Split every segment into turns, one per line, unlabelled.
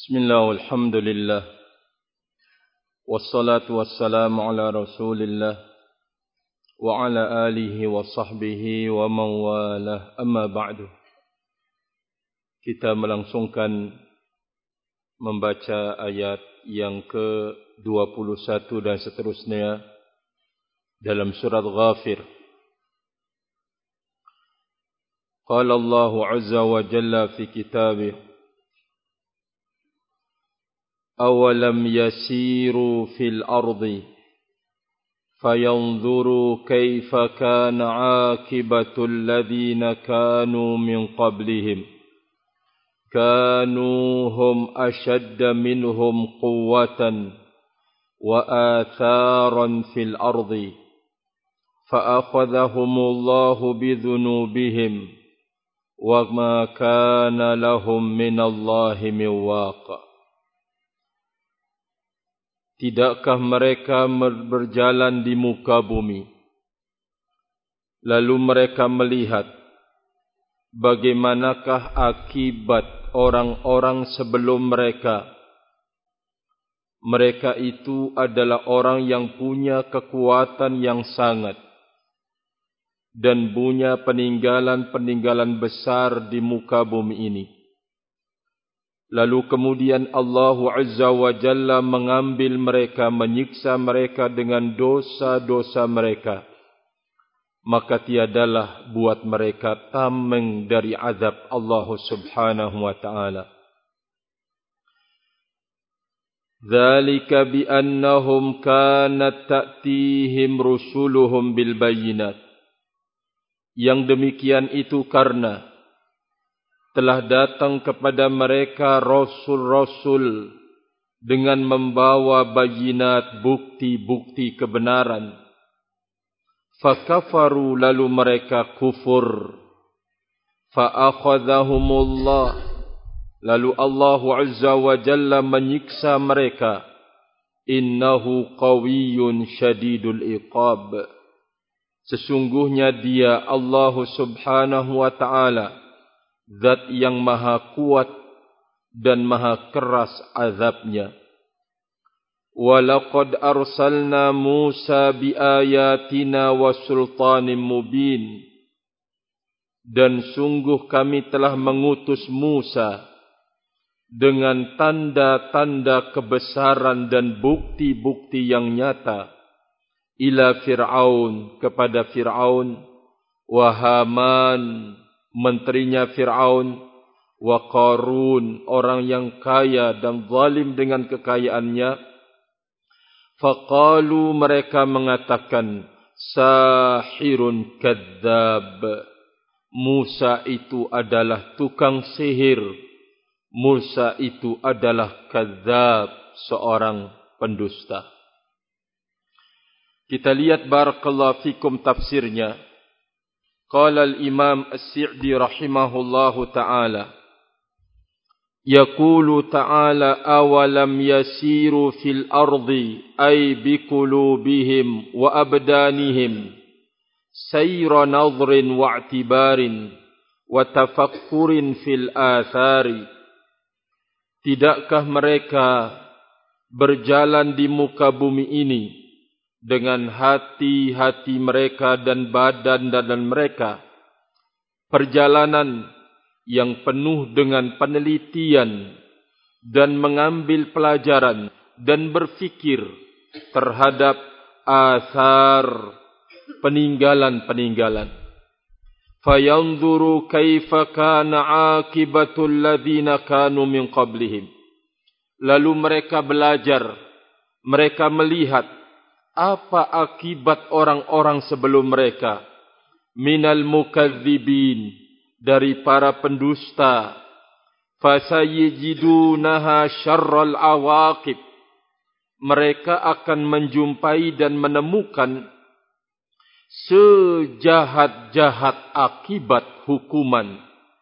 Bismillah walhamdulillah wassalatu wassalamu ala rasulillah wa ala alihi wa sahbihi wa man walah, amma ba'du. Kita melangsungkan membaca ayat yang ke-21 dan seterusnya dalam surat Ghafir. Qala Allahu azza wa jalla fi kitabih: أَوَلَمْ يَسِيرُوا فِي الْأَرْضِ فَيَنْظُرُوا كَيْفَ كَانَ عَاقِبَةُ الَّذِينَ كَانُوا مِنْ قَبْلِهِمْ كَانُوا هُمْ أَشَدَّ مِنْهُمْ قُوَّةً وَآثَارًا فِي الْأَرْضِ فَأَخَذَهُمُ اللَّهُ بِذُنُوبِهِمْ وَمَا كَانَ لَهُمْ مِنَ اللَّهِ مِنْ وَاقٍ. Tidakkah mereka berjalan di muka bumi, lalu mereka melihat bagaimanakah akibat orang-orang sebelum mereka? Mereka itu adalah orang yang punya kekuatan yang sangat dan punya peninggalan-peninggalan besar di muka bumi ini. Lalu kemudian Allah Azza wa Jalla mengambil mereka, menyiksa mereka dengan dosa-dosa mereka. Maka tiadalah buat mereka tameng dari azab Allah Subhanahu wa ta'ala. Dzalika bi'annahum kanat ta'tihim rusuluhum bil bayyinat. Yang demikian itu karena telah datang kepada mereka rasul-rasul dengan membawa bayinat, bukti-bukti kebenaran. Fakafaru, lalu mereka kufur. Fa'akhadhahumullah, lalu Allah Azza wa Jalla menyiksa mereka. Innahu qawiyyun syadidul iqab. Sesungguhnya dia Allah Subhanahu wa ta'ala Zat yang maha kuat dan maha keras azabnya. Walaqad arsalna Musa biayatina wa sultanin mubin. Dan sungguh kami telah mengutus Musa dengan tanda-tanda kebesaran dan bukti-bukti yang nyata ila Fir'aun, kepada Fir'aun, wa Haman, menterinya Fir'aun, wa Qarun, orang yang kaya dan zalim dengan kekayaannya. Faqalu, mereka mengatakan, sahirun kadzab. Musa itu adalah tukang sihir. Musa itu adalah kadzab, seorang pendusta. Kita lihat barakallahu fikum tafsirnya. Qala al-Imam As-Sa'di rahimahullahu ta'ala, yaqulu ta'ala awalam yasiru fil ardi ay biqulubihim wa abdanihim sayra nadhrin wa i'tibarin wa tafakkurin fil athari. Tidakkah mereka berjalan di muka bumi ini dengan hati-hati mereka dan badan-badan mereka, perjalanan yang penuh dengan penelitian dan mengambil pelajaran dan berfikir terhadap athar, peninggalan-peninggalan. Fayanzuru kaifa kana aqibatul ladzina kanu min qablihim. Lalu mereka belajar, mereka melihat apa akibat orang-orang sebelum mereka. Minal mukadzibin, dari para pendusta. Fasayijidunaha syarral awaqib, mereka akan menjumpai dan menemukan sejahat-jahat akibat hukuman.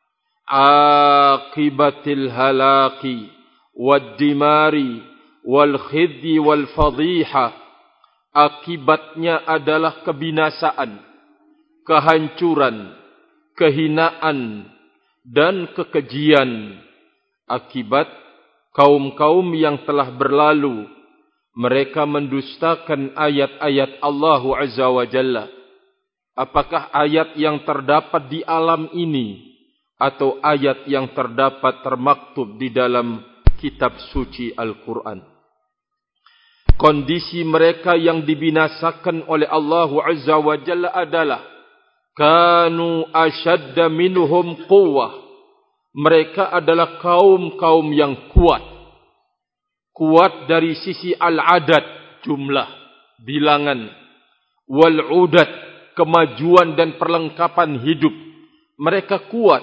Akibatil halaki wad dimari wal khidyi wal fadhiha. Akibatnya adalah kebinasaan, kehancuran, kehinaan dan kekejian. Akibat kaum-kaum yang telah berlalu, mereka mendustakan ayat-ayat Allah Azza wa Jalla. Apakah ayat yang terdapat di alam ini atau ayat yang terdapat termaktub di dalam kitab suci Al-Quran? Kondisi mereka yang dibinasakan oleh Allah Azza wa Jalla adalah kanu ashadda minhum quwwah. Mereka adalah kaum-kaum yang kuat. Kuat dari sisi al-adad, jumlah, bilangan. Wal-udad, kemajuan dan perlengkapan hidup. Mereka kuat.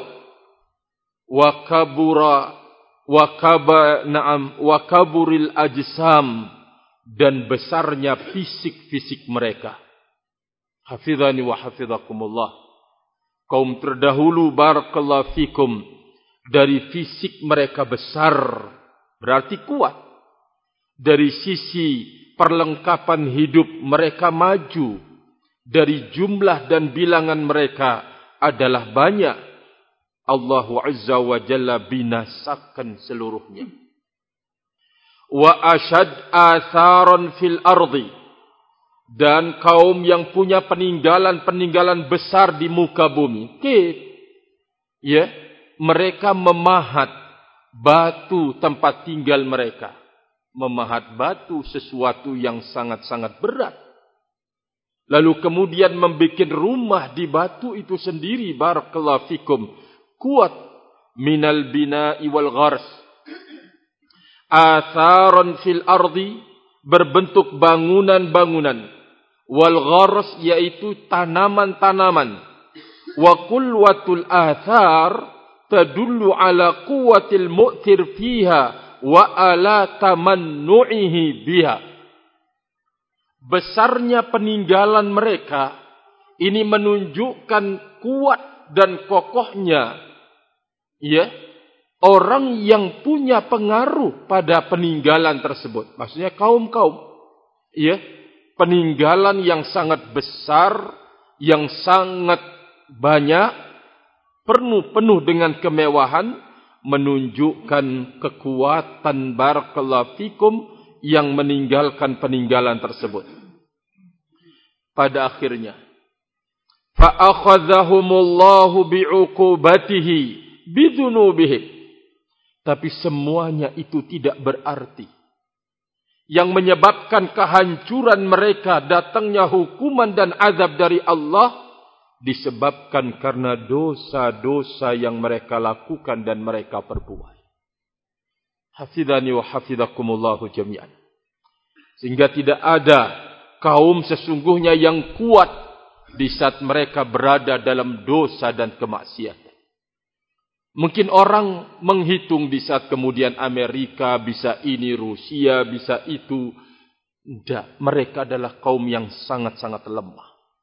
Wa kaburil ajsam, dan besarnya fisik-fisik mereka. Hafizani wa hafizakumullah. Kaum terdahulu, barakallahu fikum, dari fisik mereka besar, berarti kuat. Dari sisi perlengkapan hidup mereka maju. Dari jumlah dan bilangan mereka adalah banyak. Allah Azza wa Jalla binasakan seluruhnya. Wa ashad atharan fil ardi, dan kaum yang punya peninggalan-peninggalan besar di muka bumi. Ya, mereka memahat batu tempat tinggal mereka. Memahat batu sesuatu yang sangat-sangat berat. Lalu kemudian membuat rumah di batu itu sendiri, barakallahu fikum, kuat. Minal bina'i wal ghars, atharan fil ardi, berbentuk bangunan-bangunan. Wal ghars, yaitu tanaman-tanaman. Wa qulwatul athar tadullu ala quwwatil mu'thir fiha wa ala tamannu'ihi biha. Besarnya peninggalan mereka ini menunjukkan kuat dan kokohnya, ya, orang yang punya pengaruh pada peninggalan tersebut. Maksudnya kaum-kaum, ya, peninggalan yang sangat besar, yang sangat banyak, penuh dengan kemewahan, menunjukkan kekuatan barakallahu fikum yang meninggalkan peninggalan tersebut. Pada akhirnya, fa'akhadhahumullahu bi'uqubatihi bidunubihim. Tapi semuanya itu tidak berarti. Yang menyebabkan kehancuran mereka, datangnya hukuman dan azab dari Allah, disebabkan karena dosa-dosa yang mereka lakukan dan mereka perbuat. Hafidhani wa hafidhakumullahu jami'an. Sehingga tidak ada kaum sesungguhnya yang kuat di saat mereka berada dalam dosa dan kemaksiatan. Mungkin orang menghitung di saat kemudian Amerika bisa ini, Rusia bisa itu. Tidak, mereka adalah kaum yang sangat-sangat lemah.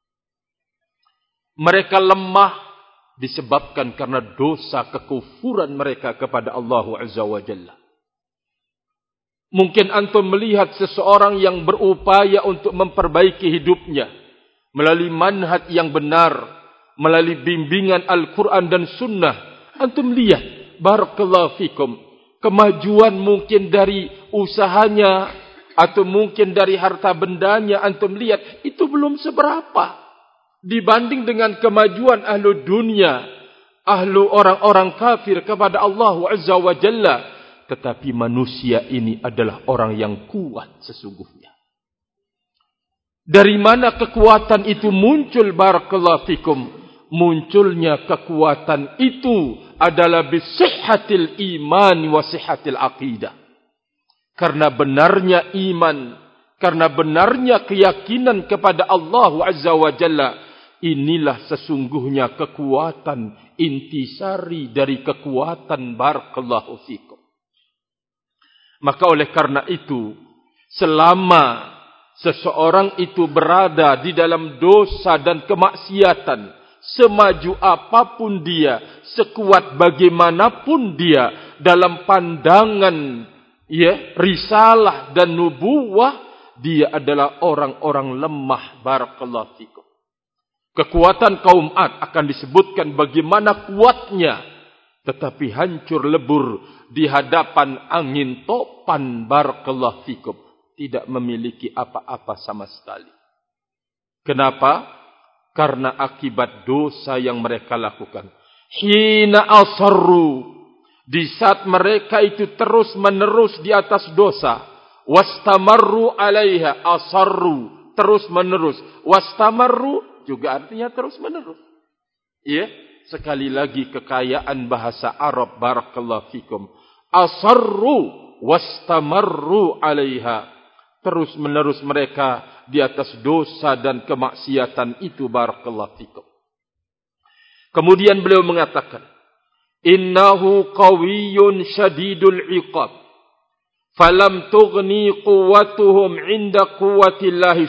Mereka lemah disebabkan karena dosa kekufuran mereka kepada Allah Azza wa Jalla. Mungkin antum melihat seseorang yang berupaya untuk memperbaiki hidupnya melalui manhaj yang benar, melalui bimbingan Al-Quran dan Sunnah. Antum lihat, barakallahu fikum, kemajuan mungkin dari usahanya atau mungkin dari harta bendanya, antum lihat itu belum seberapa dibanding dengan kemajuan ahlu dunia, ahlu orang-orang kafir kepada Allah Azza wa Jalla. Tetapi manusia ini adalah orang yang kuat sesungguhnya. Dari mana kekuatan itu muncul, barakallahu fikum? Munculnya kekuatan itu adalah bisihhatil iman wa sihhatil aqidah. Karena benarnya iman, karena benarnya keyakinan kepada Allah Azza wa Jalla. Inilah sesungguhnya kekuatan intisari dari kekuatan, barakallahu fikum. Maka oleh karena itu, selama seseorang itu berada di dalam dosa dan kemaksiatan, semaju apapun dia, sekuat bagaimanapun dia, dalam pandangan risalah dan nubuwah, dia adalah orang-orang lemah, barakallahu fikum. Kekuatan kaum Ad akan disebutkan bagaimana kuatnya tetapi hancur lebur di hadapan angin topan barakallahu fikum, tidak memiliki apa-apa sama sekali. Kenapa? Karena akibat dosa yang mereka lakukan. Hina asarru, di saat mereka itu terus menerus di atas dosa, wastamarru alaiha, asarru, terus menerus, wastamarru juga artinya terus menerus. Ya, sekali lagi kekayaan bahasa Arab barakallahu fikum. Asarru wastamarru alaiha, terus menerus mereka di atas dosa dan kemaksiatan itu barakallahu fikum. Kemudian beliau mengatakan, innahu qawiyyun syadidul iqab, falam tughni quwwatuhum 'inda quwwatillahi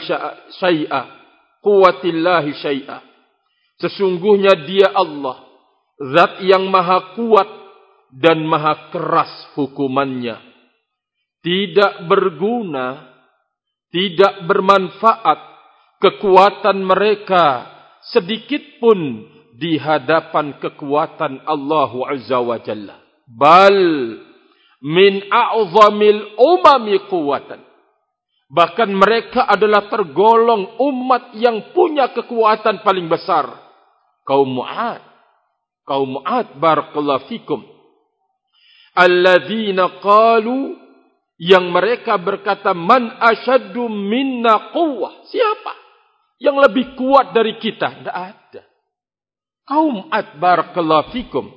syai'a. Sesungguhnya dia Allah, zat yang maha kuat dan maha keras hukumannya. Tidak berguna, tidak bermanfaat kekuatan mereka sedikit pun di hadapan kekuatan Allah Azza wa Jalla. Bal min a'zamil umami quwwatan. Bahkan mereka adalah tergolong umat yang punya kekuatan paling besar. Kaum Mu'ad barakallahu fikum. Alladzina qalu, yang mereka berkata, man asyaddu minna quwwah. Siapa yang lebih kuat dari kita? Tidak ada. Kaum Ad barakallahu fikum.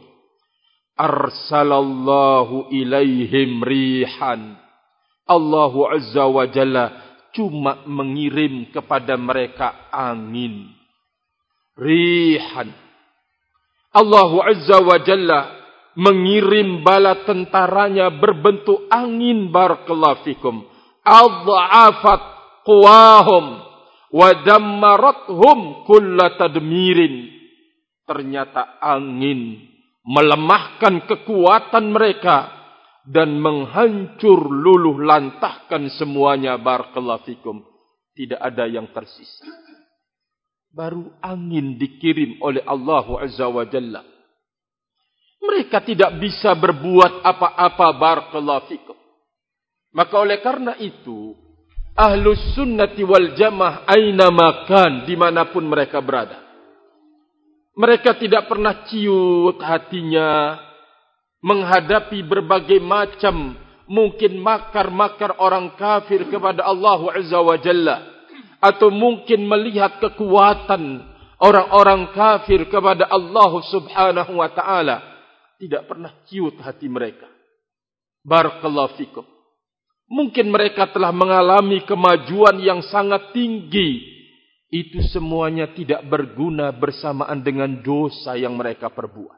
Arsalallahu ilaihim rihan. Allah Azza wa Jalla cuma mengirim kepada mereka angin. Rihan. Allah Azza wa Jalla mengirim bala tentaranya berbentuk angin barakallahu fikum. Adha'afat quwahum wa dammarathum kulla tadmirin. Ternyata angin melemahkan kekuatan mereka dan menghancur luluh lantahkan semuanya barakallahu fikum. Tidak ada yang tersisa. Baru angin dikirim oleh Allah Azza wa Jalla. Mereka tidak bisa berbuat apa-apa barakallahu fikum. Maka oleh karena itu, Ahlus Sunnati wal Jamaah aina makan, dimanapun mereka berada, mereka tidak pernah ciut hatinya menghadapi berbagai macam mungkin makar-makar orang kafir kepada Allah Azza wa Jalla, atau mungkin melihat kekuatan orang-orang kafir kepada Allah Subhanahu wa taala. Tidak pernah ciut hati mereka. Barakallahu fikum. Mungkin mereka telah mengalami kemajuan yang sangat tinggi. Itu semuanya tidak berguna bersamaan dengan dosa yang mereka perbuat.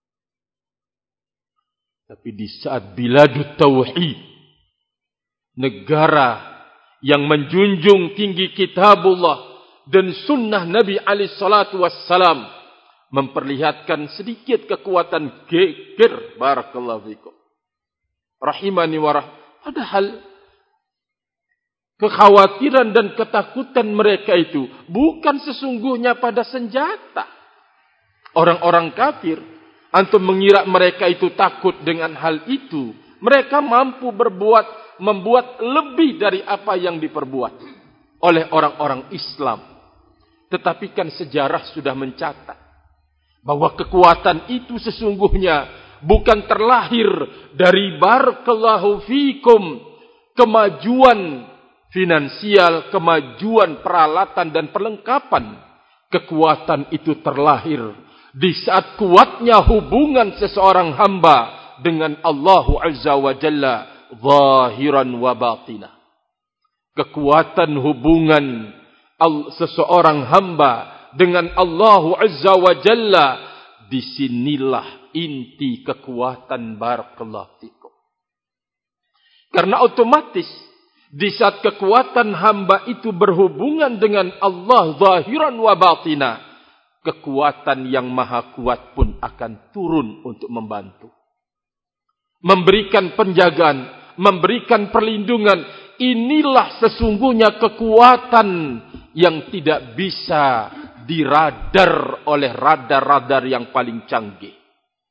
Tapi di saat biladut tauhid, negara yang menjunjung tinggi kitabullah dan sunnah Nabi alaihi salatu wassalam, memperlihatkan sedikit kekuatan geger barakallahu fikum. Rahimani wa padahal kekhawatiran dan ketakutan mereka itu bukan sesungguhnya pada senjata. Orang-orang kafir, antum mengira mereka itu takut dengan hal itu. Mereka mampu membuat lebih dari apa yang diperbuat oleh orang-orang Islam. Tetapi kan sejarah sudah mencatat bahwa kekuatan itu sesungguhnya bukan terlahir dari barakallahu fikum kemajuan finansial, kemajuan peralatan dan perlengkapan. Kekuatan itu terlahir di saat kuatnya hubungan seseorang hamba dengan Allah Azza wa Jalla zahiran wa batinah. Kekuatan hubungan seseorang hamba dengan Allah Azza wa Jalla, disinilah inti kekuatan barakallahu fikum. Karena otomatis di saat kekuatan hamba itu berhubungan dengan Allah zahiran wa batina, kekuatan yang maha kuat pun akan turun untuk membantu, memberikan penjagaan, memberikan perlindungan. Inilah sesungguhnya kekuatan yang tidak bisa diradar oleh radar-radar yang paling canggih.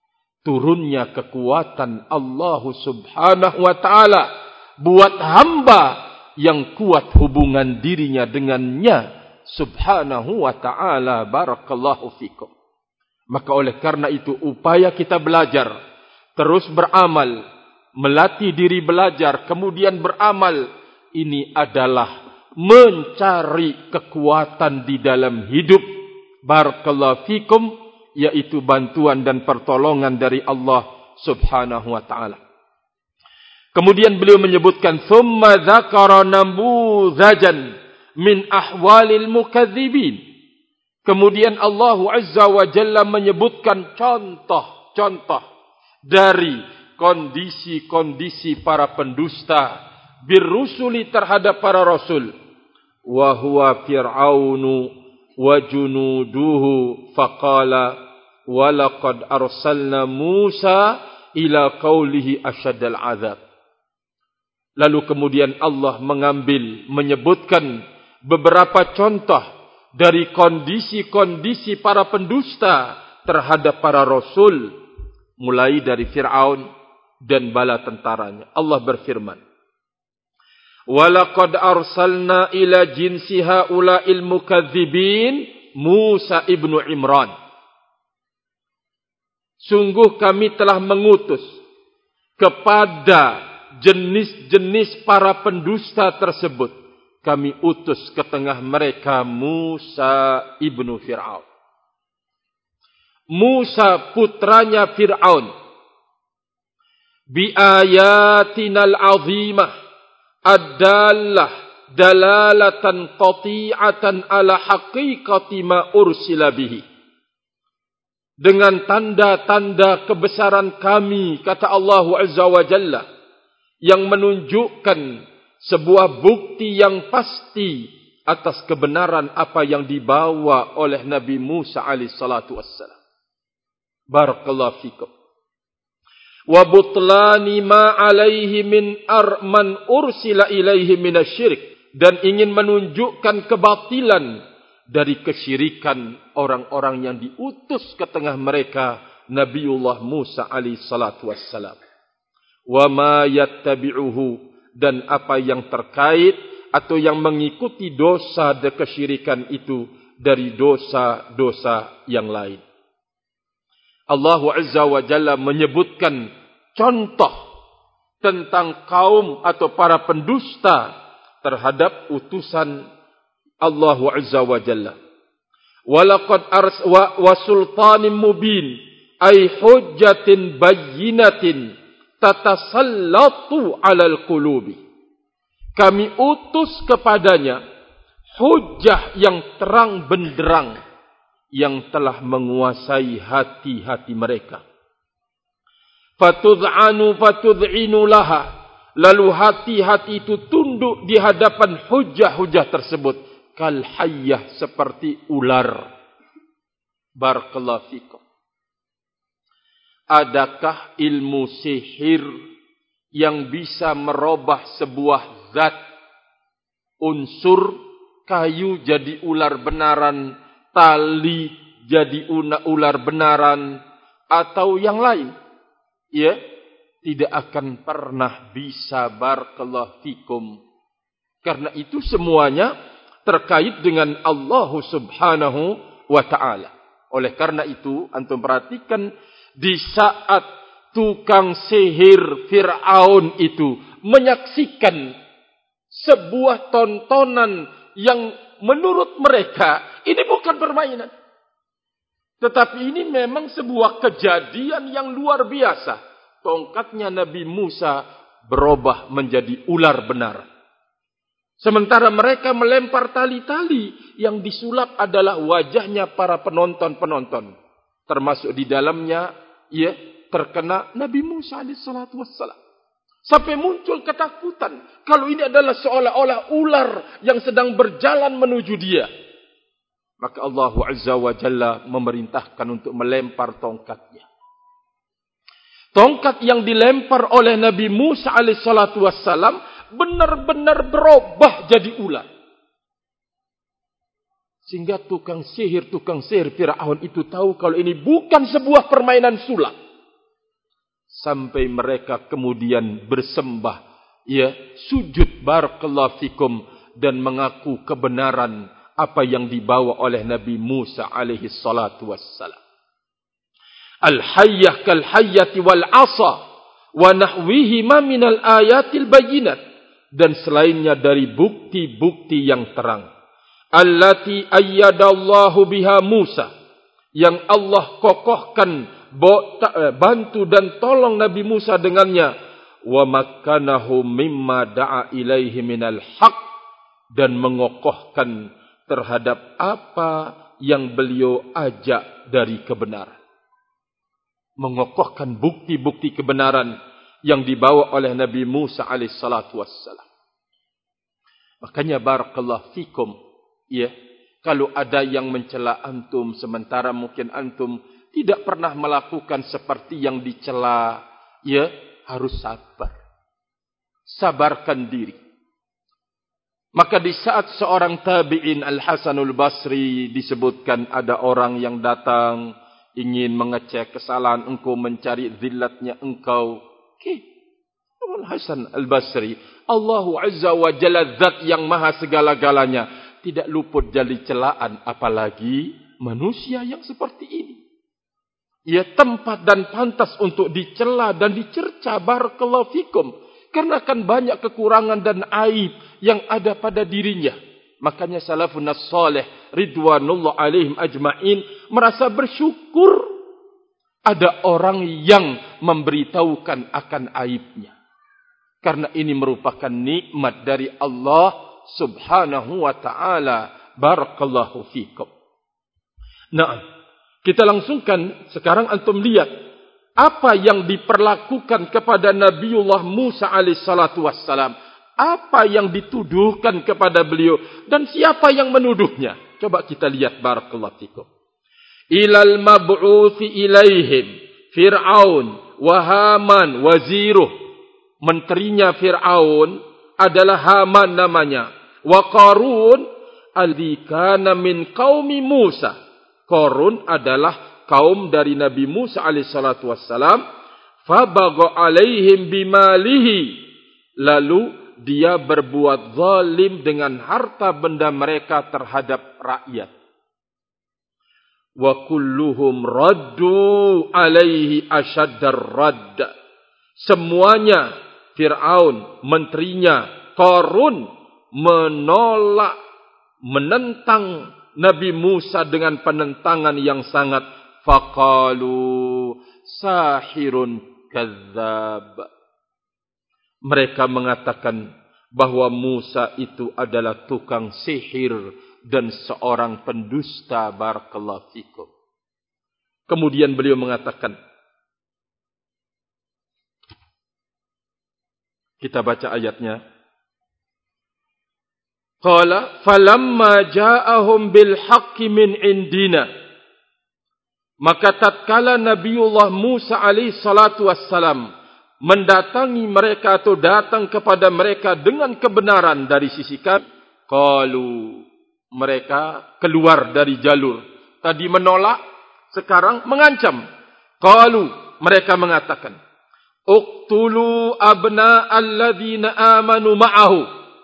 turunnya kekuatan Allah Subhanahu wa ta'ala buat hamba yang kuat hubungan dirinya dengannya Subhanahu wa ta'ala. Barakallahu fikum. Maka oleh karena itu upaya kita belajar, terus beramal, melatih diri belajar, kemudian beramal, ini adalah mencari kekuatan di dalam hidup. Barakallahu fikum, yaitu bantuan dan pertolongan dari Allah Subhanahu wa ta'ala. Kemudian beliau menyebutkan thumma dzakara namudzajan min ahwalil mukadzibin. Kemudian Allah Azza wa Jalla menyebutkan contoh-contoh dari kondisi-kondisi para pendusta birrusuli terhadap para rasul. Wa huwa fir'aunu wa junuduhu faqala wa laqad arsalna Musa ila qaulihi asyaddal azab. Lalu kemudian Allah menyebutkan beberapa contoh dari kondisi-kondisi para pendusta terhadap para rasul, mulai dari Fir'aun dan bala tentaranya. Allah berfirman, وَلَقَدْ أَرْسَلْنَا إِلَى جِنْسِ هَؤُلَاءِ الْمُكَذِّبِينَ Musa ibnu Imran. Sungguh kami telah mengutus kepada jenis-jenis para pendusta tersebut. Kami utus ke tengah mereka Musa ibnu Fir'aun. Musa putranya Fir'aun. Biayatinal azimah. Ad-dallah dalalatan qati'atan ala haqiqati ma ursila bihi. Dengan tanda-tanda kebesaran kami, kata Allah Azza wa Jalla, yang menunjukkan sebuah bukti yang pasti atas kebenaran apa yang dibawa oleh Nabi Musa alaihi salatu wassalam. Barakallahu fikum. Wa butlani ma alaihi min man ursila ilaihi minasyirik, dan ingin menunjukkan kebatilan dari kesyirikan orang-orang yang diutus ke tengah mereka Nabiullah Musa alaihi salatu wassalam. Wa ma yattabi'uhu, dan apa yang terkait atau yang mengikuti dosa dan kesyirikan itu dari dosa-dosa yang lain. Allah Azza wa Jalla menyebutkan contoh tentang kaum atau para pendusta terhadap utusan Allah Azza wa Jalla. Walaqad wa sultanin mubin ay hujjatin bayyinatin tatasallatu 'alal qulubi. Kami utus kepadanya hujjah yang terang benderang yang telah menguasai hati-hati mereka. Fatud'anu fatud'inu laha. Lalu hati-hati itu tunduk di hadapan hujjah-hujjah tersebut. Kal hayyah, seperti ular. Barakallahu fikum. Adakah ilmu sihir yang bisa merubah sebuah zat, unsur, kayu jadi ular benaran, tali jadi ular benaran, atau yang lain? Ya, tidak akan pernah bisa. Barakallahu fikum. Karena itu semuanya terkait dengan Allah Subhanahu wa ta'ala. Oleh karena itu, antum perhatikan di saat tukang sihir Fir'aun itu menyaksikan sebuah tontonan yang menurut mereka ini bukan permainan, tetapi ini memang sebuah kejadian yang luar biasa. Tongkatnya Nabi Musa berubah menjadi ular benar. Sementara mereka melempar tali-tali yang disulap adalah wajahnya para penonton-penonton. Termasuk di dalamnya terkena Nabi Musa alaihissalatu wassalam. Sampai muncul ketakutan. Kalau ini adalah seolah-olah ular yang sedang berjalan menuju dia. Maka Allah Azza wa Jalla memerintahkan untuk melempar tongkatnya. Tongkat yang dilempar oleh Nabi Musa alaihissalatu wassalam benar-benar berubah jadi ular. Sehingga tukang sihir Fir'aun itu tahu kalau ini bukan sebuah permainan sulap. sampai mereka kemudian bersembah, ya, sujud barakallahu fikum dan mengaku kebenaran apa yang dibawa oleh Nabi Musa alaihi salatu wassalam. Al-hayyah kal-hayyati wal-asa wa nahwihima minal ayatil bayyinat, dan selainnya dari bukti-bukti yang terang. Allati ayyadallahu biha Musa, yang Allah kokohkan, bantu dan tolong Nabi Musa dengannya. Wa makkanahu mimma da'a ilaihi minal haq, dan mengokohkan terhadap apa yang beliau ajak dari kebenaran. Mengokohkan bukti-bukti kebenaran yang dibawa oleh Nabi Musa alaihissalatu wassalam. Makanya barakallahu fikum, ya, kalau ada yang mencela antum sementara mungkin antum tidak pernah melakukan seperti yang dicela, ya, harus sabar. Sabarkan diri. Maka di saat seorang tabi'in Al-Hasanul Basri disebutkan ada orang yang datang ingin mengecek kesalahan engkau, mencari zillatnya engkau. Al-Hasan Al-Basri, Allahu Azza wa Jalla, zat yang maha segala-galanya, tidak luput dari celaan, apalagi manusia yang seperti ini. Ia tempat dan pantas untuk dicela dan dicerca barakallahu fikum, karena akan banyak kekurangan dan aib yang ada pada dirinya. Makanya salafun as-salih ridwanullah alaihim ajma'in merasa bersyukur ada orang yang memberitahukan akan aibnya. Karena ini merupakan nikmat dari Allah subhanahu wa ta'ala. Barakallahu fikum. Nah, kita langsungkan sekarang antum lihat apa yang diperlakukan kepada Nabiullah Musa alaihissalatu wassalam. Apa yang dituduhkan kepada beliau dan siapa yang menuduhnya. Coba kita lihat barakallahu fikum. Ilal mab'uthi ilaihim Fir'aun wa Haman waziruh. Menterinya Fir'aun adalah Haman namanya. Wa Qarun alladhi kana min qaumi Musa. Qarun adalah kaum dari Nabi Musa alaihissalatu wassalam. Fabagha alaihim bimalihi. Lalu dia berbuat zalim dengan harta benda mereka terhadap rakyat. Wa kulluhum raddu alaihi asyaddar radd. Semuanya, Fir'aun, menterinya, Qarun, menolak, menentang Nabi Musa dengan penentangan yang sangat. Faqalu sahirun kadzdzab. Mereka mengatakan bahwa Musa itu adalah tukang sihir dan seorang pendusta barakallahu fikum. Kemudian beliau mengatakan, kita baca ayatnya. Qala falamma ja'ahum bil haqqi min indina. Maka tatkala Nabiullah Musa alaihi salatu wassalam mendatangi mereka atau datang kepada mereka dengan kebenaran dari sisi kami, qalu, mereka keluar dari jalur. Tadi menolak, sekarang mengancam. Qalu, mereka mengatakan, uqtulu abna alladhina amanu ma'ahu.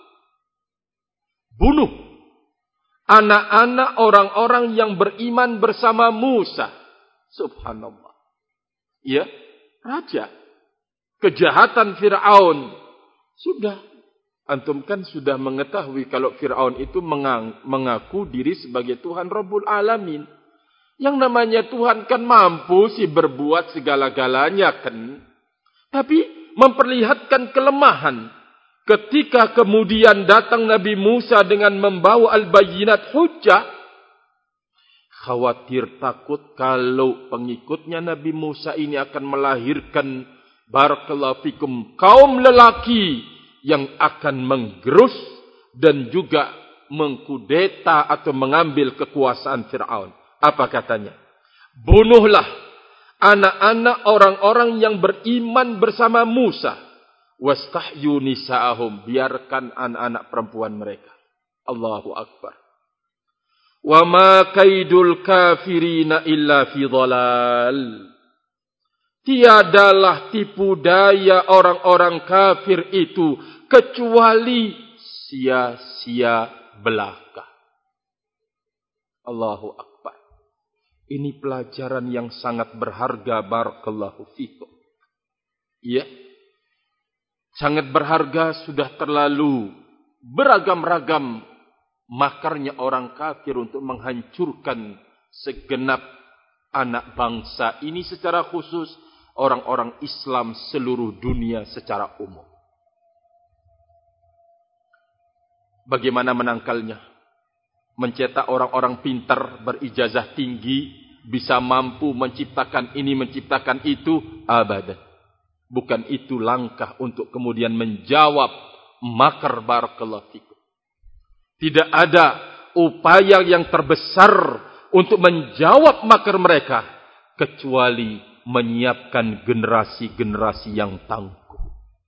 Bunuh anak-anak orang-orang yang beriman bersama Musa. Subhanallah. Ya, raja. Kejahatan Fir'aun. Sudah. Antum kan sudah mengetahui kalau Fir'aun itu mengaku diri sebagai Tuhan Rabbul Alamin. Yang namanya Tuhan kan mampu sih berbuat segala-galanya kan. Tapi memperlihatkan kelemahan. Ketika kemudian datang Nabi Musa dengan membawa al-bayyinat hujjah. Khawatir takut kalau pengikutnya Nabi Musa ini akan melahirkan barakallahu fikum kaum lelaki yang akan menggerus dan juga mengkudeta atau mengambil kekuasaan Fir'aun. Apa katanya? Bunuhlah anak-anak orang-orang yang beriman bersama Musa. Wastahyu nisa'ahum. Biarkan anak-anak perempuan mereka. Allahu Akbar. Wa ma kaidul kafirina illa fi dhalal. Tiadalah tipu daya orang-orang kafir itu kecuali sia-sia belaka. Allahu Akbar. Ini pelajaran yang sangat berharga, barakallahu fikum. Ya. Sangat berharga, sudah terlalu beragam-ragam makarnya orang kafir untuk menghancurkan segenap anak bangsa ini secara khusus, orang-orang Islam seluruh dunia secara umum. Bagaimana menangkalnya? Mencetak orang-orang pintar berijazah tinggi, bisa mampu menciptakan ini, menciptakan itu, abadan. Bukan itu langkah untuk kemudian menjawab makar, barakallahu fikum. Tidak ada upaya yang terbesar untuk menjawab makar mereka kecuali menyiapkan generasi-generasi yang tangguh,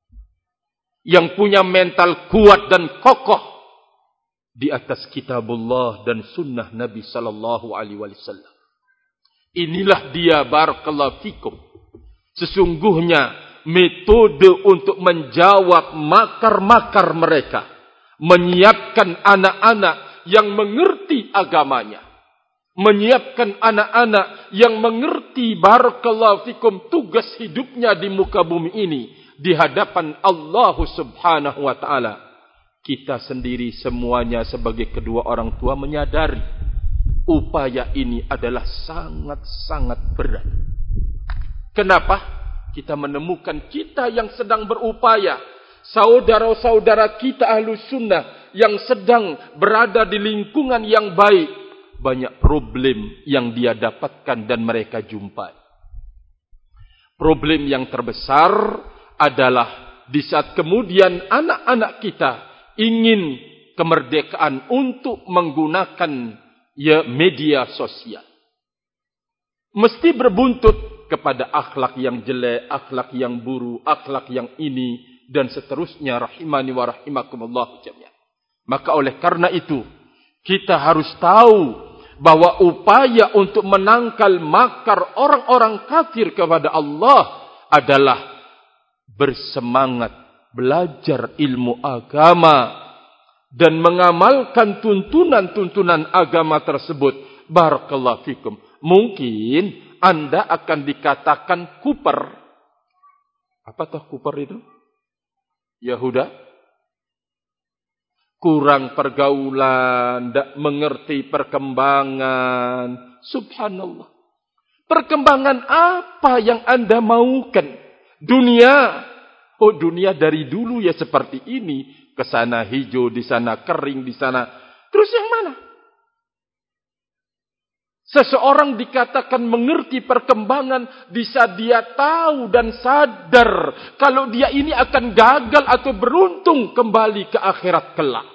yang punya mental kuat dan kokoh di atas kitabullah dan sunnah Nabi sallallahu alaihi wasallam. Inilah dia, barakallahu fikum, sesungguhnya metode untuk menjawab makar-makar mereka, menyiapkan anak-anak yang mengerti agamanya, menyiapkan anak-anak yang mengerti, barakallahu fikum, tugas hidupnya di muka bumi ini di hadapan Allah Subhanahu wa taala. Kita sendiri semuanya sebagai kedua orang tua menyadari upaya ini adalah sangat-sangat berat. Kenapa? Kita menemukan kita yang sedang berupaya, saudara-saudara kita Ahlus Sunnah yang sedang berada di lingkungan yang baik, banyak problem yang dia dapatkan dan mereka jumpai. Problem yang terbesar adalah di saat kemudian anak-anak kita ingin kemerdekaan untuk menggunakan media sosial, mesti berbuntut kepada akhlak yang jelek, akhlak yang buruk, akhlak yang ini dan seterusnya, rahimani wa rahimakumullah jami'an. Maka oleh karena itu kita harus tahu bahwa upaya untuk menangkal makar orang-orang kafir kepada Allah adalah bersemangat belajar ilmu agama dan mengamalkan tuntunan-tuntunan agama tersebut. Barakallahu fikum. Mungkin Anda akan dikatakan kuper. Apa toh kuper itu? Yahuda? Kurang pergaulan, tidak mengerti perkembangan. Subhanallah. Perkembangan apa yang Anda maukan? Dunia. Oh, dunia dari dulu ya seperti ini. Kesana hijau, di sana kering, di sana. Terus yang mana? Seseorang dikatakan mengerti perkembangan di saat dia tahu dan sadar kalau dia ini akan gagal atau beruntung kembali ke akhirat kelak.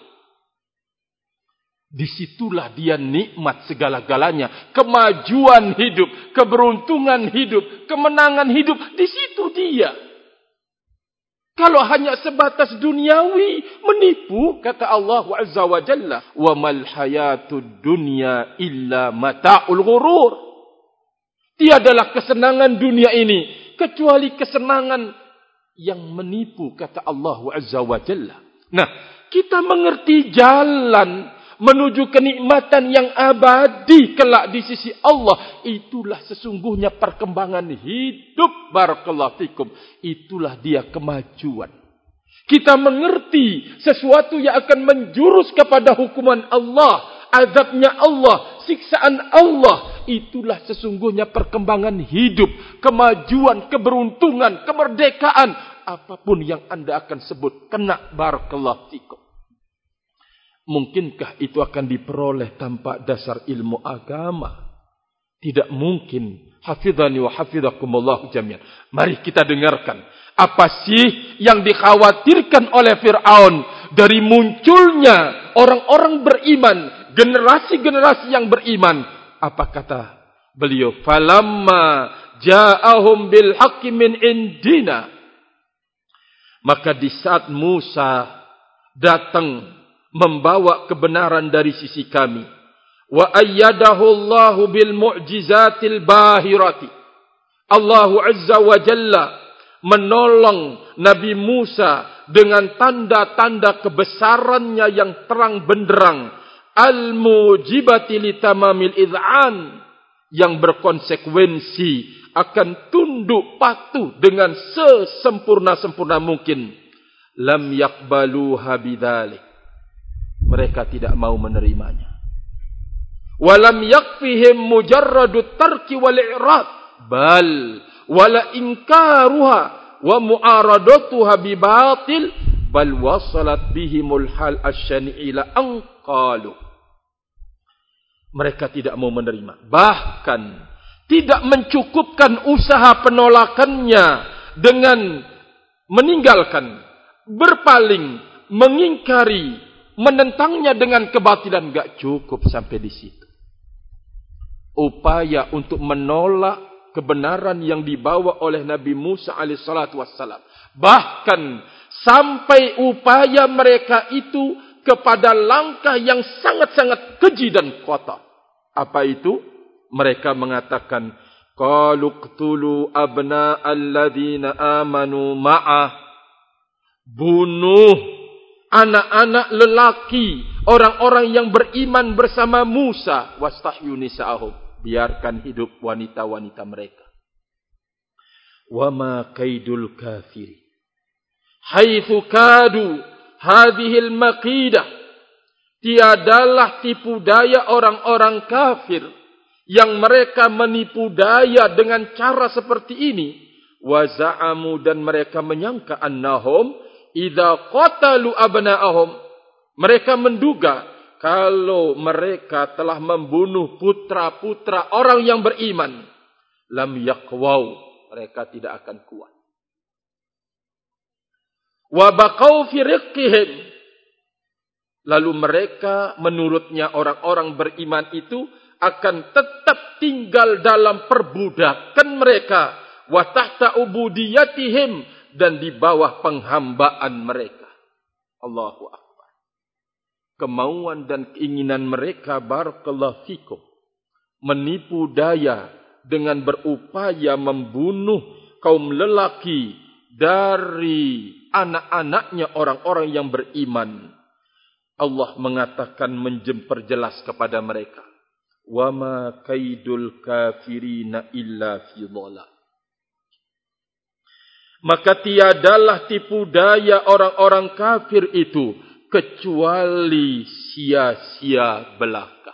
Disitulah dia nikmat segala-galanya. Kemajuan hidup, keberuntungan hidup, kemenangan hidup. Di situ dia. Kalau hanya sebatas duniawi, menipu, kata Allah Azza wa Jalla, wa mal hayatud dunya illa mata'ul ghurur. Tiadalah kesenangan dunia ini kecuali kesenangan yang menipu, kata Allah Azza wa Jalla. Nah, kita mengerti jalan menuju kenikmatan yang abadi kelak di sisi Allah. Itulah sesungguhnya perkembangan hidup, barakallahu fikum. Itulah dia kemajuan. Kita mengerti sesuatu yang akan menjurus kepada hukuman Allah, azabnya Allah, siksaan Allah. Itulah sesungguhnya perkembangan hidup, kemajuan, keberuntungan, kemerdekaan. Apapun yang Anda akan sebut, kena, barakallahu fikum. Mungkinkah itu akan diperoleh tanpa dasar ilmu agama? Tidak mungkin. Hafidhani wa hafidhakumullah jami'an. Mari kita dengarkan. Apa sih yang dikhawatirkan oleh Fir'aun dari munculnya orang-orang beriman, generasi-generasi yang beriman? Apa kata beliau? Falamma ja'ahum bil haqqi min indina. Maka di saat Musa datang membawa kebenaran dari sisi kami, wa ayyadahu Allahu bil mu'jizatil bahirati, Allah Azza wa Jalla menolong Nabi Musa dengan tanda-tanda kebesarannya yang terang benderang, al-mujibati li tamamil id'an, yang berkonsekuensi akan tunduk patuh dengan sesempurna-sempurna mungkin. Lam yaqbaluha bidzalik, mereka tidak mau menerimanya. Walam yakfihim mujarradut tarki wal i'rad, bal wala inkaruha wa mu'aradatuha bi batil, bal wasalat bihimul hal asyani' ila anqalu. Mereka tidak mau menerima, bahkan tidak mencukupkan usaha penolakannya dengan meninggalkan, berpaling, mengingkari, menentangnya dengan kebatilan. Enggak cukup sampai di situ. Upaya untuk menolak kebenaran yang dibawa oleh Nabi Musa alaihissalatu wassalam, bahkan sampai upaya mereka itu kepada langkah yang sangat-sangat keji dan kotor. Apa itu? Mereka mengatakan, qalu qtulu abna'alladzina amanu ma'ah, bunuh anak-anak lelaki orang-orang yang beriman bersama Musa, wastahyu nisa'ahum, biarkan hidup wanita-wanita mereka. Wa ma kaidul kafiri haitsu kadu hadhil maqidah, tiadalah tipu daya orang-orang kafir yang mereka menipu daya dengan cara seperti ini. Wa za'amu, dan mereka menyangka, annahum idza qatalu abna'ahum, mereka menduga kalau mereka telah membunuh putra-putra orang yang beriman, lam yaqwaw, mereka tidak akan kuat. Wa baqaw fi riqqihim, lalu mereka menurutnya orang-orang beriman itu akan tetap tinggal dalam perbudakan mereka, wa tahta ubudiyatihim, dan di bawah penghambaan mereka. Allahu akbar. Kemauan dan keinginan mereka, barakallahu fikum, menipu daya dengan berupaya membunuh kaum lelaki dari anak-anaknya orang-orang yang beriman. Allah mengatakan, menjemperjelas kepada mereka, wa ma kaidul kafirina illa fi dhalal. Maka tiadalah tipu daya orang-orang kafir itu kecuali sia-sia belaka.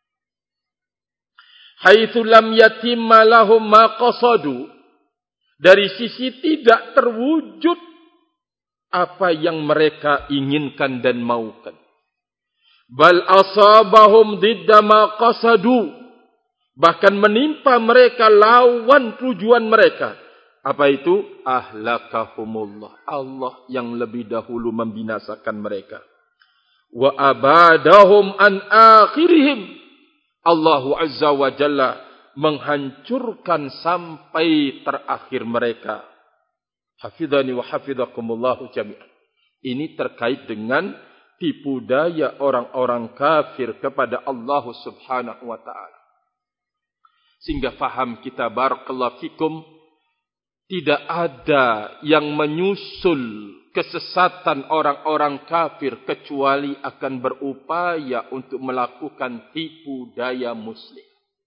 Haitsu lam yatimma lahum ma qasadu, dari sisi tidak terwujud apa yang mereka inginkan dan maukan. Bal asabahum didda ma qasadu, bahkan menimpa mereka lawan tujuan mereka. Apa itu? Ahlakahumullah, Allah yang lebih dahulu membinasakan mereka. Wa abadahum an akhirihim, Allah Azza wa Jalla menghancurkan sampai terakhir mereka. Hafidhani wa hafidhakumullahu jami'an. Ini terkait dengan tipu daya orang-orang kafir kepada Allah Subhanahu wa ta'ala. Sehingga faham kita, barakallahu fikum, tidak ada yang menyusul kesesatan orang-orang kafir kecuali akan berupaya untuk melakukan tipu daya muslim.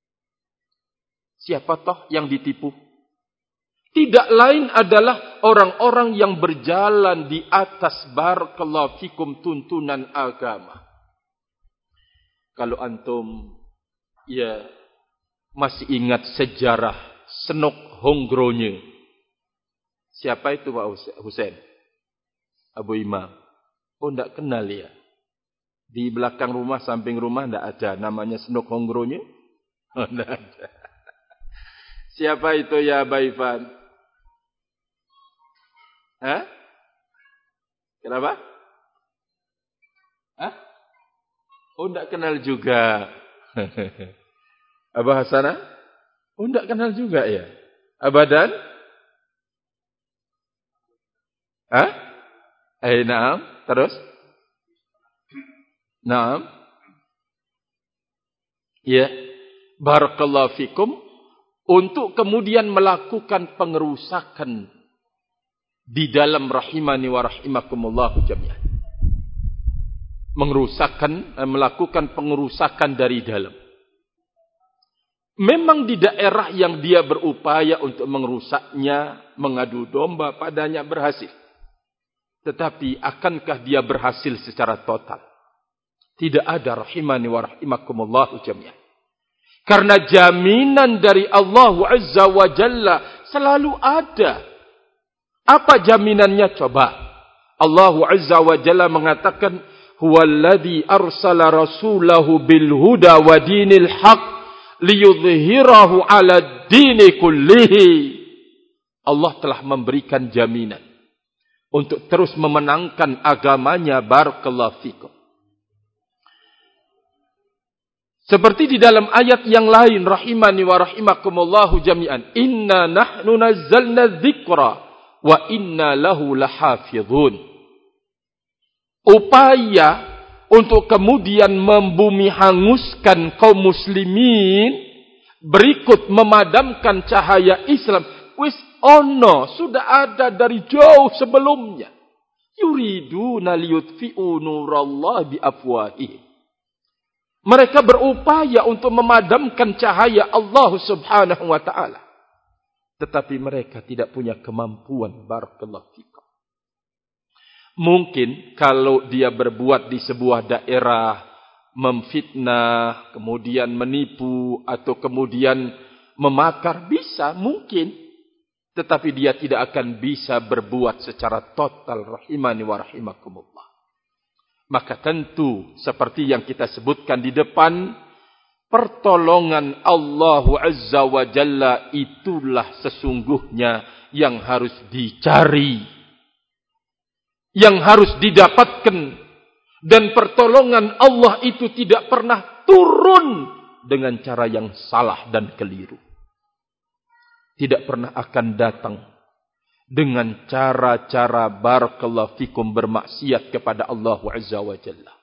Siapa toh yang ditipu? Tidak lain adalah orang-orang yang berjalan di atas, barakallahu fikum, tuntunan agama. Kalau antum masih ingat sejarah Senok Honggronya. Siapa itu Pak Husain? Abu Imam. Oh, tidak kenal ya. Di belakang rumah, samping rumah tidak ada namanya Senok Honggronya? Oh, tidak ada. Siapa itu ya Baifan? Hah? Kenapa? Hah? Oh, tidak kenal juga. Abah Hasanah? Oh, tidak kenal juga ya. Abadan? Hah? Naam. Terus? Naam. Ya. Barakallahu fikum. untuk kemudian melakukan pengerusakan di dalam rahimani wa rahimakumullah jami'an. Melakukan pengerusakan dari dalam. Memang di daerah yang dia berupaya untuk mengerusaknya, mengadu domba padanya berhasil. Tetapi akankah dia berhasil secara total? Tidak ada rahimani wa rahimakumullah jami'an. Karena jaminan dari Allah Azza wa Jalla selalu ada. Apa jaminannya? Coba. Allah Azza wa Jalla mengatakan, huwallazi arsala rasulahu bil huda wa dinil haq liyudhhirahu 'ala dini kullihi. Allah telah memberikan jaminan untuk terus memenangkan agamanya. Barakallahu fikum. Seperti di dalam ayat yang lain, rahimani wa rahimakumullahu jami'an, inna nahnu nazzalna dzikra wa inna lahu lahafizun. Upaya untuk kemudian membumi hanguskan kaum muslimin berikut memadamkan cahaya Islam, wis ono, sudah ada dari jauh sebelumnya. Yuriduna liyutfi'u nurallahi biafwahihim. Mereka berupaya untuk memadamkan cahaya Allah Subhanahu wa ta'ala. Tetapi mereka tidak punya kemampuan. Barakallahu fikum. Mungkin kalau dia berbuat di sebuah daerah, memfitnah, kemudian menipu, atau kemudian memakar, bisa, mungkin. Tetapi dia tidak akan bisa berbuat secara total. Rahimani wa rahimakumullah. Maka tentu seperti yang kita sebutkan di depan, pertolongan Allah Azza wa Jalla itulah sesungguhnya yang harus dicari, yang harus didapatkan. Dan pertolongan Allah itu tidak pernah turun dengan cara yang salah dan keliru. Tidak pernah akan datang dengan cara-cara barakallahu fikum bermaksiat kepada Allah Azza wa Jalla.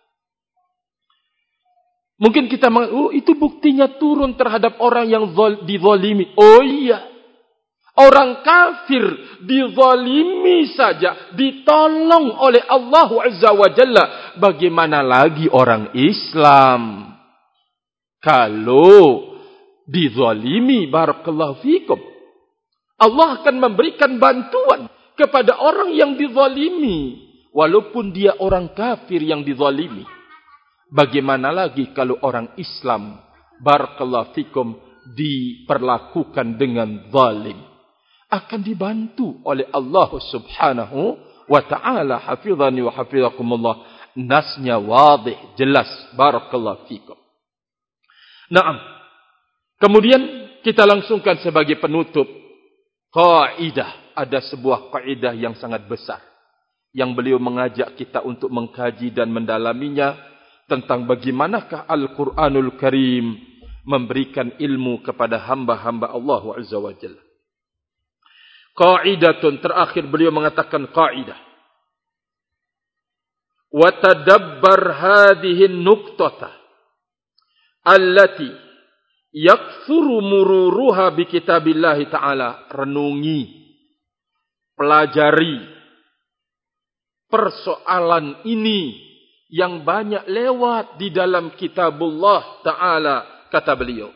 Mungkin kita mengatakan, itu buktinya turun terhadap orang yang dizalimi. Oh iya. Orang kafir dizalimi saja, ditolong oleh Allah Azza wa Jalla. Bagaimana lagi orang Islam? Kalau dizalimi, barakallahu fikum, Allah akan memberikan bantuan kepada orang yang dizalimi. Walaupun dia orang kafir yang dizalimi. Bagaimana lagi kalau orang Islam, barakallahu fikum, diperlakukan dengan zalim. Akan dibantu oleh Allah Subhanahu wa ta'ala. Hafizani wa hafizakumullah. Nasnya wadih, jelas. Barakallahu fikum. Naam. Kemudian kita langsungkan sebagai penutup. Kaidah, ada sebuah kaidah yang sangat besar yang beliau mengajak kita untuk mengkaji dan mendalaminya tentang bagaimanakah Al-Quranul Karim memberikan ilmu kepada hamba-hamba Allah Azza wa Jalla. Kaidatun, terakhir beliau mengatakan kaidah. Wa tadabbar hadhihi an-nuqtah allati yakthuru mururuha bi kitabillahi ta'ala. Renungi, pelajari persoalan ini yang banyak lewat di dalam kitabullah ta'ala, kata beliau.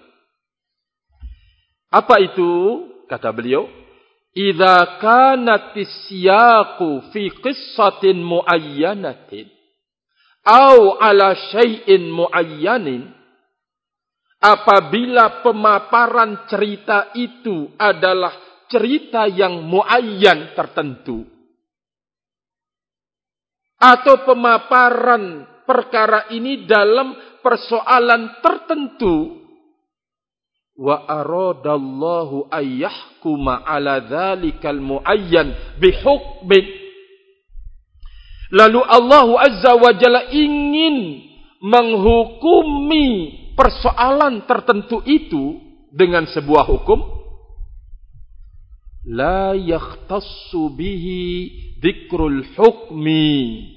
Apa itu? Kata beliau, idza kanatis siyaqu fi qissatin muayyanatin au ala syai'in muayyanin. Apabila pemaparan cerita itu adalah cerita yang muayyan tertentu, atau pemaparan perkara ini dalam persoalan tertentu, wa aradallahu ayyahkuma ala dzalikal muayyan bihukmin, lalu Allah Azza wa Jalla ingin menghukumi persoalan tertentu itu dengan sebuah hukum, la yakhtassu bihi dzikrul hukmi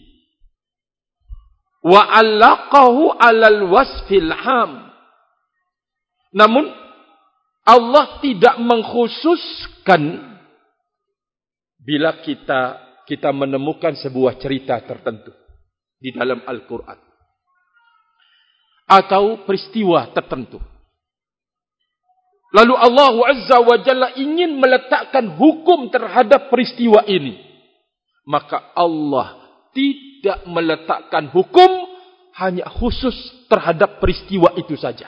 wa 'allaqahu 'alal wasfil 'am. Namun Allah tidak mengkhususkan bila kita menemukan sebuah cerita tertentu di dalam Al-Quran atau peristiwa tertentu. Lalu Allah Azza wa Jalla ingin meletakkan hukum terhadap peristiwa ini. Maka Allah tidak meletakkan hukum hanya khusus terhadap peristiwa itu saja.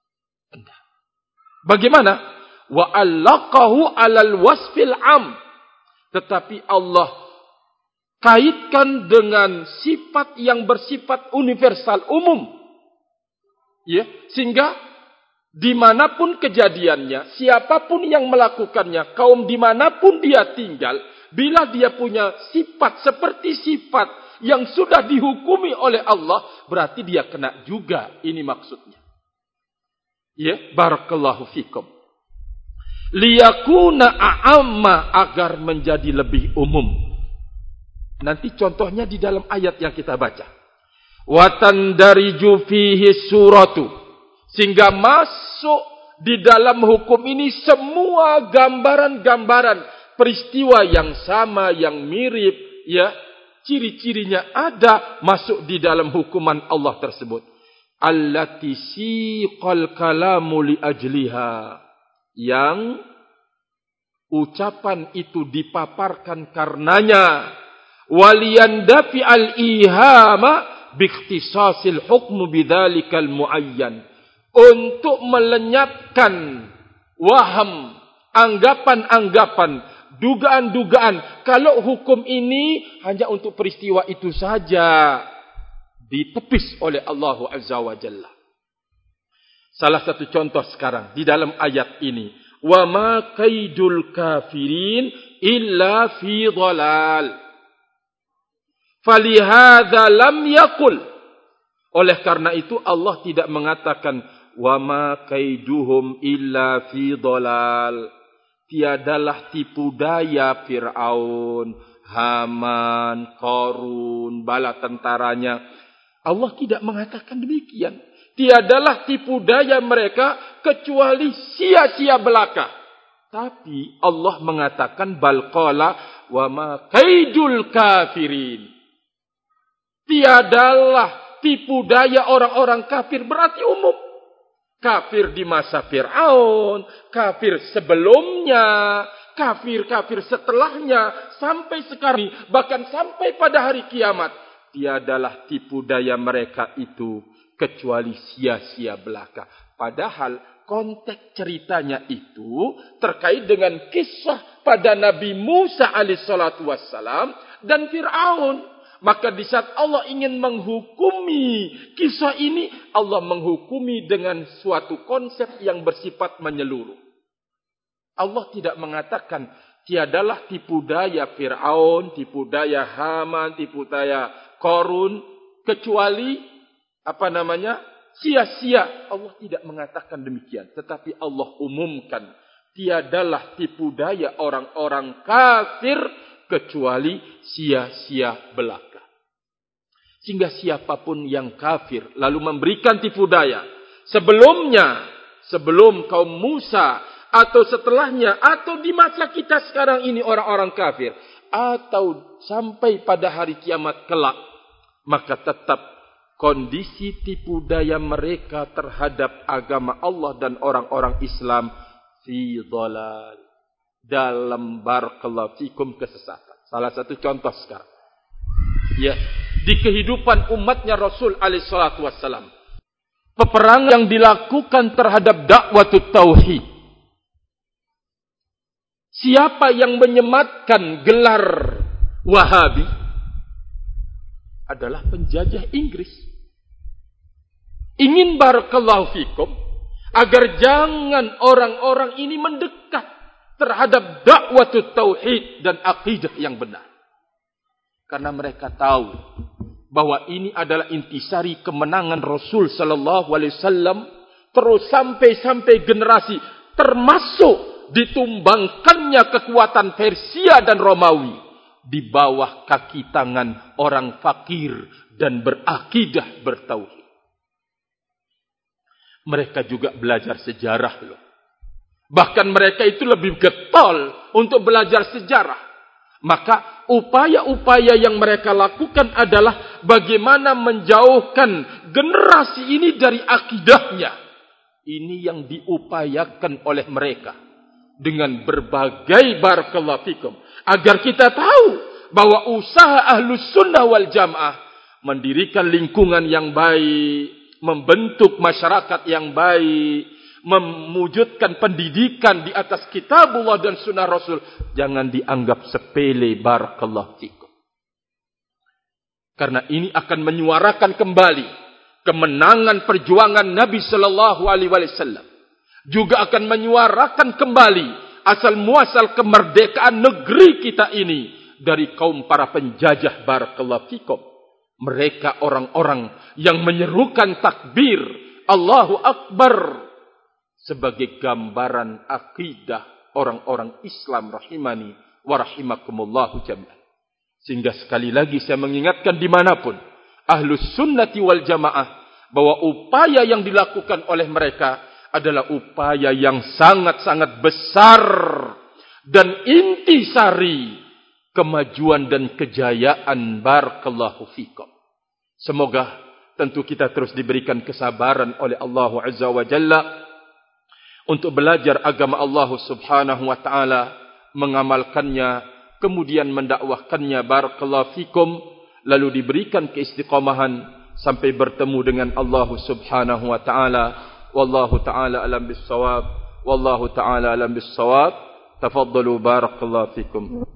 Bagaimana? Wa allaqahu 'alal wasfil 'am. Tetapi Allah kaitkan dengan sifat yang bersifat universal, umum. Ya, sehingga dimanapun kejadiannya, siapapun yang melakukannya, kaum dimanapun dia tinggal, bila dia punya sifat seperti sifat yang sudah dihukumi oleh Allah, berarti dia kena juga. Ini maksudnya. Ya, barakallahu fikum. Liyakuna a'amma, agar menjadi lebih umum. Nanti contohnya di dalam ayat yang kita baca. Watandariju fihi suratu. Sehingga masuk di dalam hukum ini semua gambaran-gambaran peristiwa yang sama, yang mirip, ya, ciri-cirinya ada masuk di dalam hukuman Allah tersebut. Allati siqal kalamu li ajliha, yang ucapan itu dipaparkan karenanya. Waliyandafi al-ihama biikhtisasil hukmu bidzalikal muayyan, untuk melenyapkan waham, anggapan-anggapan, dugaan-dugaan kalau hukum ini hanya untuk peristiwa itu saja, ditepis oleh Allah Azza wa Jalla. Salah satu contoh sekarang di dalam ayat ini, wa ma kaidul kafirin illa fi dhalal. Falihadza lam yaqul. Oleh karena itu Allah tidak mengatakan wa ma kaiduhum illa fi dhalal. Tiadalah tipu daya Fir'aun, Haman, Qarun, bala tentaranya. Allah tidak mengatakan demikian. Tiadalah tipu daya mereka kecuali sia-sia belaka. Tapi Allah mengatakan bal qala wa ma kaidul kafirin. Tiadalah tipu daya orang-orang kafir, berarti umum. Kafir di masa Fir'aun, kafir sebelumnya, kafir-kafir setelahnya, sampai sekarang, bahkan sampai pada hari kiamat. Tiadalah tipu daya mereka itu kecuali sia-sia belaka. Padahal konteks ceritanya itu terkait dengan kisah pada Nabi Musa alaihissalatu wassalam dan Fir'aun. Maka di saat Allah ingin menghukumi kisah ini, Allah menghukumi dengan suatu konsep yang bersifat menyeluruh. Allah tidak mengatakan tiadalah tipu daya Fir'aun, tipu daya Haman, tipu daya Qarun, kecuali sia-sia. Allah tidak mengatakan demikian. Tetapi Allah umumkan, tiadalah tipu daya orang-orang kafir kecuali sia-sia belaka. Sehingga siapapun yang kafir lalu memberikan tipu daya sebelumnya, sebelum kaum Musa atau setelahnya, atau di masa kita sekarang ini orang-orang kafir, atau sampai pada hari kiamat kelak, maka tetap kondisi tipu daya mereka terhadap agama Allah dan orang-orang Islam fi dhalal, dalam barakallahu fikum kesesatan. Salah satu contoh sekarang, ya, di kehidupan umatnya Rasul alaihi salatu wassalam, peperangan yang dilakukan terhadap dakwah tauhid. Siapa yang menyematkan gelar Wahabi adalah penjajah Inggris. Ingin barakallahu fikum agar jangan orang-orang ini mendekat terhadap dakwah tauhid dan akidah yang benar. Karena mereka tahu bahwa ini adalah intisari kemenangan Rasul sallallahu alaihi wasallam terus sampai generasi, termasuk ditumbangkannya kekuatan Persia dan Romawi di bawah kaki tangan orang fakir dan berakidah bertauhid. Mereka juga belajar sejarah loh. Bahkan mereka itu lebih getol untuk belajar sejarah. Maka upaya-upaya yang mereka lakukan adalah bagaimana menjauhkan generasi ini dari akidahnya. Ini yang diupayakan oleh mereka dengan berbagai barakallahu fikum, agar kita tahu bahwa usaha Ahlus Sunnah wal Jamaah mendirikan lingkungan yang baik, membentuk masyarakat yang baik, mewujudkan pendidikan di atas kitabullah dan sunnah Rasul, jangan dianggap sepele barakallahu fikum. Karena ini akan menyuarakan kembali kemenangan perjuangan Nabi sallallahu alaihi wasallam. Juga akan menyuarakan kembali asal muasal kemerdekaan negeri kita ini dari kaum para penjajah barakallahu fikum. Mereka orang-orang yang menyerukan takbir Allahu Akbar sebagai gambaran akidah orang-orang Islam rahimani wa rahimakumullahu jami'an. Sehingga sekali lagi saya mengingatkan dimanapun Ahlus Sunnati wal Jamaah bahwa upaya yang dilakukan oleh mereka adalah upaya yang sangat-sangat besar dan intisari kemajuan dan kejayaan barakallahu fikum. Semoga tentu kita terus diberikan kesabaran oleh Allah Azza wa Jalla untuk belajar agama Allah Subhanahu wa taala, mengamalkannya, kemudian mendakwahkannya barakallahu fikum, lalu diberikan keistiqamahan sampai bertemu dengan Allah Subhanahu wa taala. Wallahu taala alam bis-shawab. Wallahu taala alam bis-shawab. Tafaddalu barakallahu fikum.